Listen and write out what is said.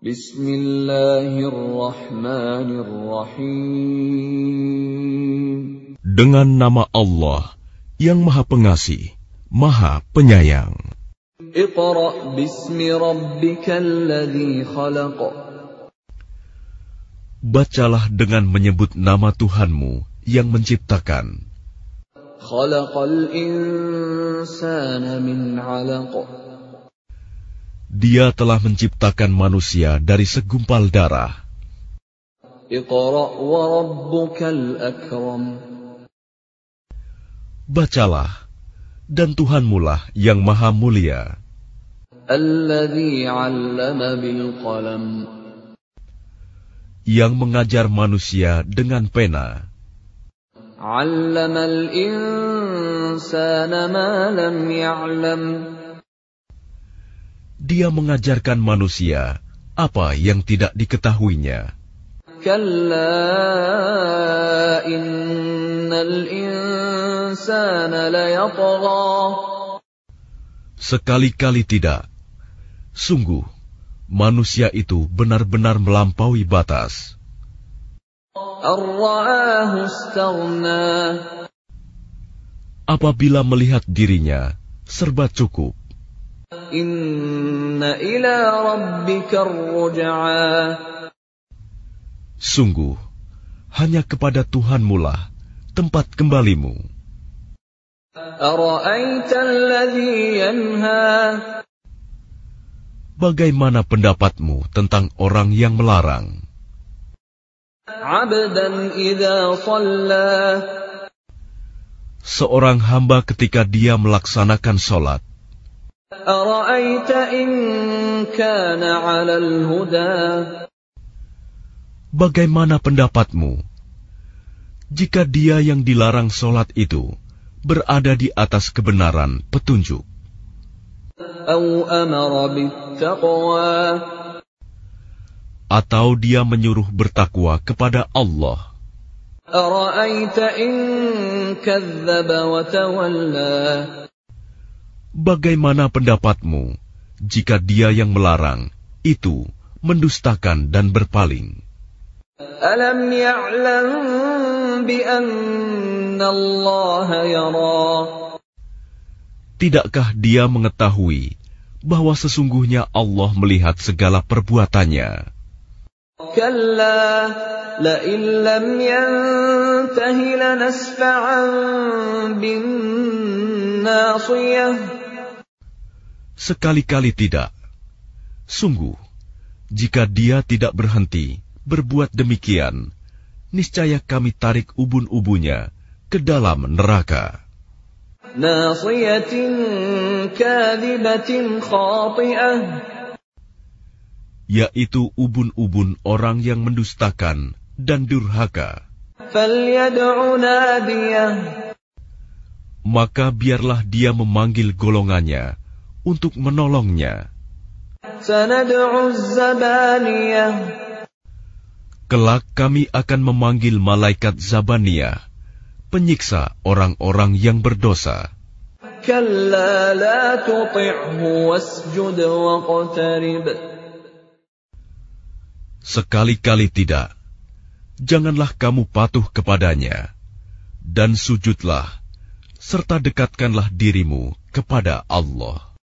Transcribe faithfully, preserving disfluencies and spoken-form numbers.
Bismillahirrahmanirrahim. Dengan nama Allah yang Maha Pengasih, Maha Penyayang. Iqra' bismi rabbikal ladzi khalaq. Bacalah dengan menyebut nama Tuhanmu yang menciptakan. Khalaqal insana min 'alaq. Dia telah menciptakan manusia dari segumpal darah. Iqra' wa rabbukal akram. Bacalah, dan Tuhanmulah yang maha mulia. Alladzi 'allama bil qalam. Yang mengajar manusia dengan pena. 'Allamal insana ma lam ya'lam. Dia mengajarkan manusia apa yang tidak diketahuinya. Kalla innal insana layatgha. Sekali-kali tidak. Sungguh, manusia itu benar-benar melampaui batas. Ar-ra'ahu istaghna. Apabila melihat dirinya serba cukup. Inna ila rabbika ar-ruj'a. Sungguh, hanya kepada Tuhanmulah tempat kembalimu. Ara'aita alladhi yanha. Bagaimana pendapatmu tentang orang yang melarang? 'Abdan idza shalla. Seorang hamba ketika dia melaksanakan sholat. Ara'aita in kana 'alal huda. Bagaimana pendapatmu jika dia yang dilarang sholat itu berada di atas kebenaran petunjuk? Aw amara bittaqwa. Atau dia menyuruh bertakwa kepada Allah. Ara'aita in kadzdzaba wa tawalla. Bagaimana pendapatmu jika dia yang melarang itu mendustakan dan berpaling? Alam ya'lam bi anna Allah yara. Tidakkah dia mengetahui bahwa sesungguhnya Allah melihat segala perbuatannya? Kalla la in lam yantahi lanasfa'an bin nasiyah. Sekali-kali tidak. Sungguh, jika dia tidak berhenti berbuat demikian, niscaya kami tarik ubun-ubunnya ke dalam neraka. Nasiyatin kadhibatin khati'ah. Yaitu ubun-ubun orang yang mendustakan dan durhaka. Falyad'u nadiyah. Maka biarlah dia memanggil golongannya untuk menolongnya. Sanad'u zabaniyah. Kelak kami akan memanggil malaikat Zabaniyah, penyiksa orang-orang yang berdosa. Kalla la tuti'hu wasjud waqtarib. Sekali-kali tidak. Janganlah kamu patuh kepadanya, dan sujudlah, serta dekatkanlah dirimu kepada Allah.